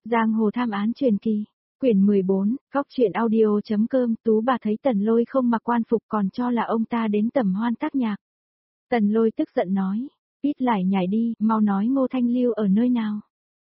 Giang hồ tham án truyền kỳ. Quyển 14, Cóc truyện audio.com. Tú bà thấy Tần Lôi không mặc quan phục còn cho là ông ta đến tầm hoan tác nhạc. Tần Lôi tức giận nói, ít lại nhảy đi, mau nói Ngô Thanh Lưu ở nơi nào.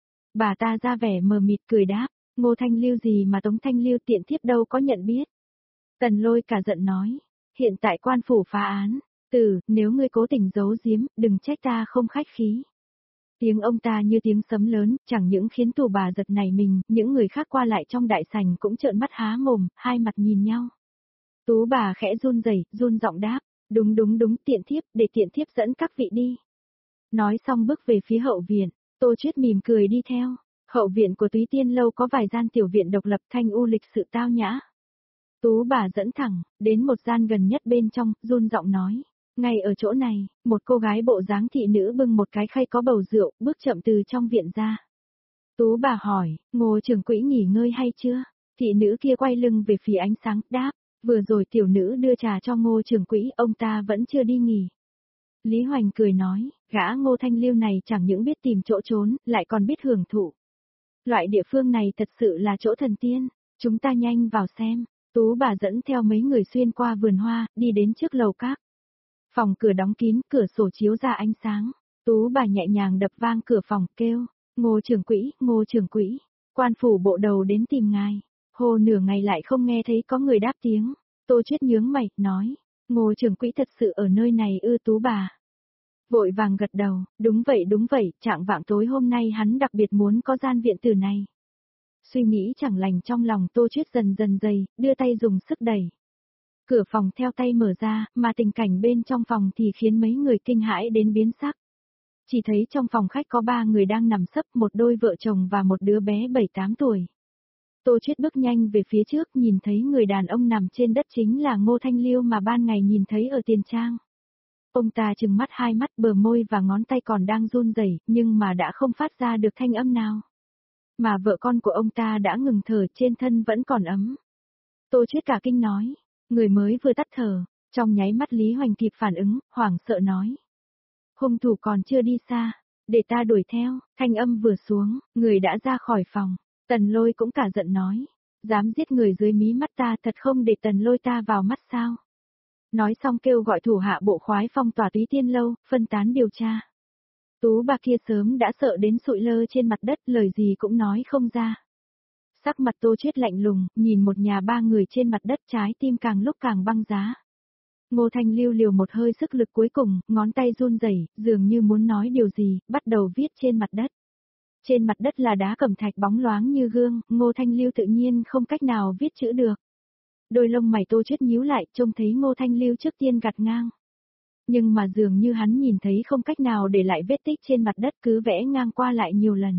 Bà ta ra vẻ mờ mịt cười đáp, Ngô Thanh Lưu gì mà Tống Thanh Lưu tiện thiếp đâu có nhận biết. Tần Lôi cả giận nói, hiện tại quan phủ phá án, nếu ngươi cố tình giấu giếm, đừng trách ta không khách khí. Tiếng ông ta như tiếng sấm lớn, chẳng những khiến Tú bà giật nảy mình, những người khác qua lại trong đại sảnh cũng trợn mắt há mồm, hai mặt nhìn nhau. Tú bà khẽ run rẩy, run giọng đáp, đúng, tiện thiếp, để tiện thiếp dẫn các vị đi. Nói xong bước về phía hậu viện, Tô Chuyết mỉm cười đi theo. Hậu viện của Túy Tiên Lâu có vài gian tiểu viện độc lập thanh u lịch sự tao nhã. Tú bà dẫn thẳng, đến một gian gần nhất bên trong, run giọng nói. Ngay ở chỗ này, một cô gái bộ dáng thị nữ bưng một cái khay có bầu rượu, bước chậm từ trong viện ra. Tú bà hỏi, Ngô trưởng quỹ nghỉ ngơi hay chưa? Thị nữ kia quay lưng về phía ánh sáng, đáp, vừa rồi tiểu nữ đưa trà cho Ngô trưởng quỹ, ông ta vẫn chưa đi nghỉ. Lý Hoành cười nói, gã Ngô Thanh Lưu này chẳng những biết tìm chỗ trốn, lại còn biết hưởng thụ. Loại địa phương này thật sự là chỗ thần tiên, chúng ta nhanh vào xem. Tú bà dẫn theo mấy người xuyên qua vườn hoa, đi đến trước lầu các. Phòng cửa đóng kín, cửa sổ chiếu ra ánh sáng. Tú bà nhẹ nhàng đập vang cửa phòng, kêu, Ngô trưởng quỹ, quan phủ bộ đầu đến tìm ngài. Hồ nửa ngày lại không nghe thấy có người đáp tiếng. Tô Chuyết nhướng mày, nói, Ngô trưởng quỹ thật sự ở nơi này ư? Tú bà vội vàng gật đầu, đúng vậy, trạng vạng tối hôm nay hắn đặc biệt muốn có gian viện tử này. Suy nghĩ chẳng lành trong lòng Tô Chuyết dần dần dày, đưa tay dùng sức đẩy. Cửa phòng theo tay mở ra, mà tình cảnh bên trong phòng thì khiến mấy người kinh hãi đến biến sắc. Chỉ thấy trong phòng khách có 3 người đang nằm sấp, một đôi vợ chồng và một đứa bé 7-8 tuổi. Tô Chuyết bước nhanh về phía trước, nhìn thấy người đàn ông nằm trên đất chính là Ngô Thanh Lưu mà ban ngày nhìn thấy ở tiền trang. Ông ta trừng mắt, hai mắt, bờ môi và ngón tay còn đang run rẩy, nhưng mà đã không phát ra được thanh âm nào. Mà vợ con của ông ta đã ngừng thở, trên thân vẫn còn ấm. Tô Chuyết cả kinh nói, người mới vừa tắt thở, trong nháy mắt Lý Hoành kịp phản ứng, hoảng sợ nói. Hung thủ còn chưa đi xa, để ta đuổi theo. Thanh âm vừa xuống, người đã ra khỏi phòng. Tần Lôi cũng cả giận nói, dám giết người dưới mí mắt ta, thật không để Tần Lôi ta vào mắt sao? Nói xong kêu gọi thủ hạ bộ khoái phong tỏa Túy Tiên Lâu, phân tán điều tra. Tú bà kia sớm đã sợ đến sụi lơ trên mặt đất, lời gì cũng nói không ra. Sắc mặt Tô Chuyết lạnh lùng, nhìn một nhà 3 người trên mặt đất, trái tim càng lúc càng băng giá. Ngô Thanh Lưu liều một hơi sức lực cuối cùng, ngón tay run rẩy, dường như muốn nói điều gì, bắt đầu viết trên mặt đất. Trên mặt đất là đá cẩm thạch bóng loáng như gương, Ngô Thanh Lưu tự nhiên không cách nào viết chữ được. Đôi lông mày Tô Chuyết nhíu lại, trông thấy Ngô Thanh Lưu trước tiên gạt ngang. Nhưng mà dường như hắn nhìn thấy không cách nào để lại vết tích trên mặt đất, cứ vẽ ngang qua lại nhiều lần.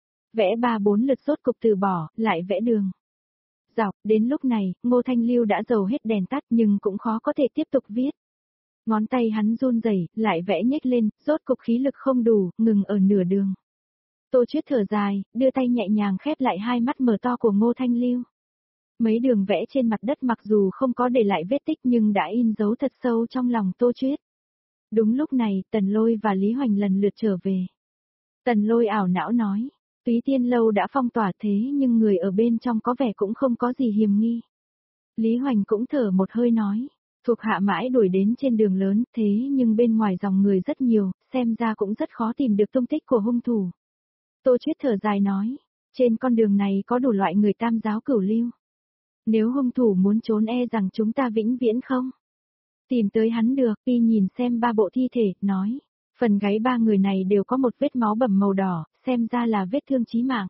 Vẽ 3-4 lượt rốt cục từ bỏ, lại vẽ đường. Dọc, đến lúc này, Ngô Thanh Lưu đã dầu hết đèn tắt nhưng cũng khó có thể tiếp tục viết. Ngón tay hắn run rẩy, lại vẽ nhếch lên, rốt cục khí lực không đủ, ngừng ở nửa đường. Tô Chuyết thở dài, đưa tay nhẹ nhàng khép lại hai mắt mở to của Ngô Thanh Lưu. Mấy đường vẽ trên mặt đất mặc dù không có để lại vết tích nhưng đã in dấu thật sâu trong lòng Tô Chuyết. Đúng lúc này, Tần Lôi và Lý Hoành lần lượt trở về. Tần Lôi ảo não nói, Túy Tiên Lâu đã phong tỏa thế nhưng người ở bên trong có vẻ cũng không có gì hiềm nghi. Lý Hoành cũng thở một hơi nói, thuộc hạ mãi đuổi đến trên đường lớn, thế nhưng bên ngoài dòng người rất nhiều, xem ra cũng rất khó tìm được tung tích của hung thủ. Tô Chuyết thở dài nói, trên con đường này có đủ loại người tam giáo cửu lưu. Nếu hung thủ muốn trốn e rằng chúng ta vĩnh viễn không tìm tới hắn được. Y nhìn xem 3 bộ thi thể, nói, phần gáy 3 người này đều có một vết máu bầm màu đỏ, xem ra là vết thương chí mạng.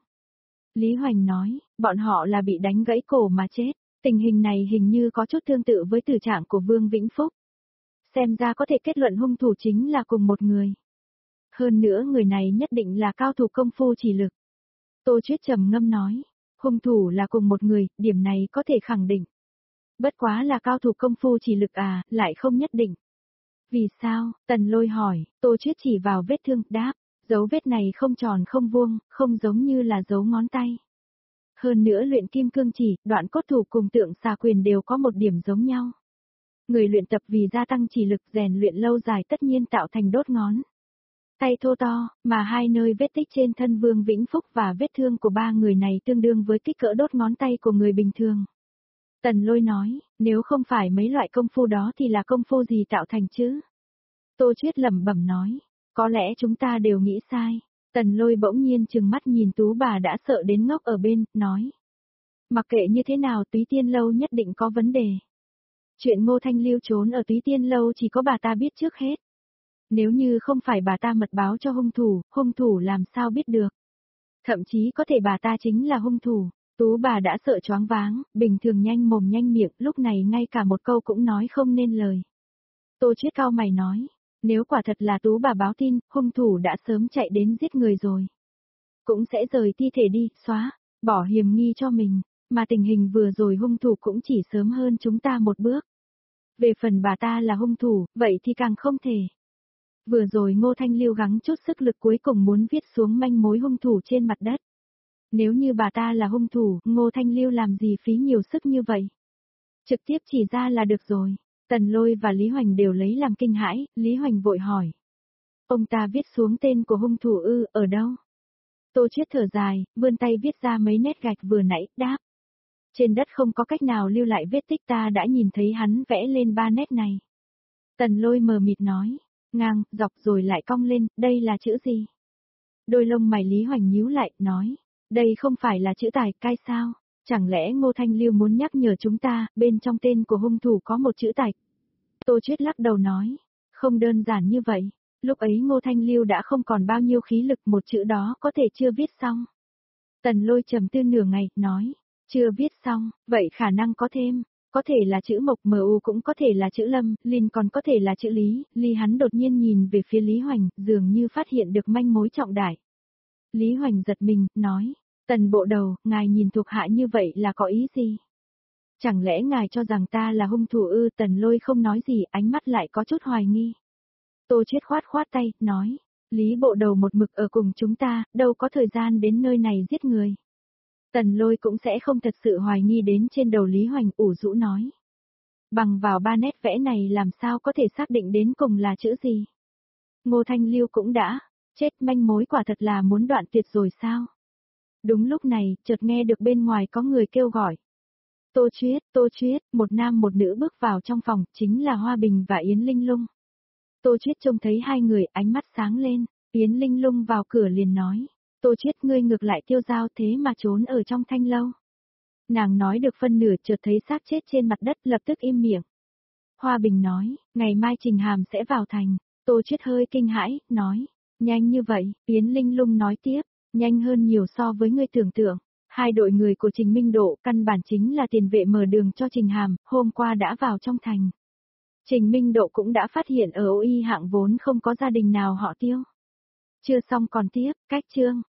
Lý Hoành nói, bọn họ là bị đánh gãy cổ mà chết, tình hình này hình như có chút tương tự với tử trạng của Vương Vĩnh Phúc. Xem ra có thể kết luận hung thủ chính là cùng một người. Hơn nữa người này nhất định là cao thủ công phu chỉ lực. Tô Chuyết trầm ngâm nói, hung thủ là cùng một người, điểm này có thể khẳng định. Bất quá là cao thủ công phu chỉ lực à, lại không nhất định. Vì sao? Tần Lôi hỏi. Tô Chuyết chỉ vào vết thương, đáp, dấu vết này không tròn không vuông, không giống như là dấu ngón tay. Hơn nữa luyện kim cương chỉ, đoạn cốt thủ cùng tượng xà quyền đều có một điểm giống nhau. Người luyện tập vì gia tăng chỉ lực, rèn luyện lâu dài tất nhiên tạo thành đốt ngón. tay thô to, mà hai nơi vết tích trên thân Vương Vĩnh Phúc và vết thương của ba người này tương đương với kích cỡ đốt ngón tay của người bình thường. Tần Lôi nói, nếu không phải mấy loại công phu đó thì là công phu gì tạo thành chứ? Tô Chuyết lẩm bẩm nói, có lẽ chúng ta đều nghĩ sai. Tần Lôi bỗng nhiên trừng mắt nhìn Tú bà đã sợ đến ngốc ở bên, nói. Mặc kệ như thế nào Túy Tiên Lâu nhất định có vấn đề. Chuyện Ngô Thanh Lưu trốn ở Túy Tiên Lâu chỉ có bà ta biết trước hết. Nếu như không phải bà ta mật báo cho hung thủ làm sao biết được. Thậm chí có thể bà ta chính là hung thủ. Tú bà đã sợ choáng váng, bình thường nhanh mồm nhanh miệng, lúc này ngay cả một câu cũng nói không nên lời. Tô Chuyết cau mày nói, nếu quả thật là Tú bà báo tin, hung thủ đã sớm chạy đến giết người rồi. Cũng sẽ rời thi thể đi, xóa, bỏ hiểm nghi cho mình, mà tình hình vừa rồi hung thủ cũng chỉ sớm hơn chúng ta một bước. Về phần bà ta là hung thủ, vậy thì càng không thể. Vừa rồi Ngô Thanh Lưu gắng chút sức lực cuối cùng muốn viết xuống manh mối hung thủ trên mặt đất. Nếu như bà ta là hung thủ, Ngô Thanh Lưu làm gì phí nhiều sức như vậy? Trực tiếp chỉ ra là được rồi. Tần Lôi và Lý Hoành đều lấy làm kinh hãi, Lý Hoành vội hỏi. Ông ta viết xuống tên của hung thủ ở đâu? Tô Chuyết thở dài, vươn tay viết ra mấy nét gạch vừa nãy, đáp. Trên đất không có cách nào lưu lại vết tích, ta đã nhìn thấy hắn vẽ lên 3 nét này. Tần Lôi mờ mịt nói, ngang, dọc rồi lại cong lên, đây là chữ gì? Đôi lông mày Lý Hoành nhíu lại, nói, đây không phải là chữ tài, cai sao? Chẳng lẽ Ngô Thanh Lưu muốn nhắc nhở chúng ta, bên trong tên của hung thủ có một chữ tài? Tô Chuyết lắc đầu nói, không đơn giản như vậy. Lúc ấy Ngô Thanh Lưu đã không còn bao nhiêu khí lực, một chữ đó có thể chưa viết xong. Tần Lôi trầm tư nửa ngày, nói, chưa viết xong, vậy khả năng có thêm, có thể là chữ Mộc MU, cũng có thể là chữ Lâm, Linh, còn có thể là chữ Lý. Lý hắn đột nhiên nhìn về phía Lý Hoành, dường như phát hiện được manh mối trọng đại. Lý Hoành giật mình, nói, Tần bộ đầu, ngài nhìn thuộc hạ như vậy là có ý gì? Chẳng lẽ ngài cho rằng ta là hung thủ Tần Lôi không nói gì, ánh mắt lại có chút hoài nghi. Tô Chuyết khoát tay, nói, Lý bộ đầu một mực ở cùng chúng ta, đâu có thời gian đến nơi này giết người. Tần Lôi cũng sẽ không thật sự hoài nghi đến trên đầu Lý Hoành, ủ rũ nói. Bằng vào 3 nét vẽ này làm sao có thể xác định đến cùng là chữ gì? Ngô Thanh Lưu cũng đã chết, manh mối quả thật là muốn đoạn tuyệt rồi sao? Đúng lúc này, chợt nghe được bên ngoài có người kêu gọi. Tô Chuyết, một nam một nữ bước vào trong phòng, chính là Hoa Bình và Yến Linh Lung. Tô Chuyết trông thấy hai người, ánh mắt sáng lên, Yến Linh Lung vào cửa liền nói, Tô Chuyết, ngươi ngược lại tiêu dao thế mà trốn ở trong thanh lâu. Nàng nói được phân nửa chợt thấy xác chết trên mặt đất, lập tức im miệng. Hoa Bình nói, ngày mai Trình Hàm sẽ vào thành. Tô Chuyết hơi kinh hãi, nói, nhanh như vậy, Yến Linh Lung nói tiếp, nhanh hơn nhiều so với ngươi tưởng tượng. Hai đội người của Trình Minh Độ căn bản chính là tiền vệ mở đường cho Trình Hàm, hôm qua đã vào trong thành. Trình Minh Độ cũng đã phát hiện ở Ô Y hạng vốn không có gia đình nào họ Tiêu. Chưa xong còn tiếp, cách chương.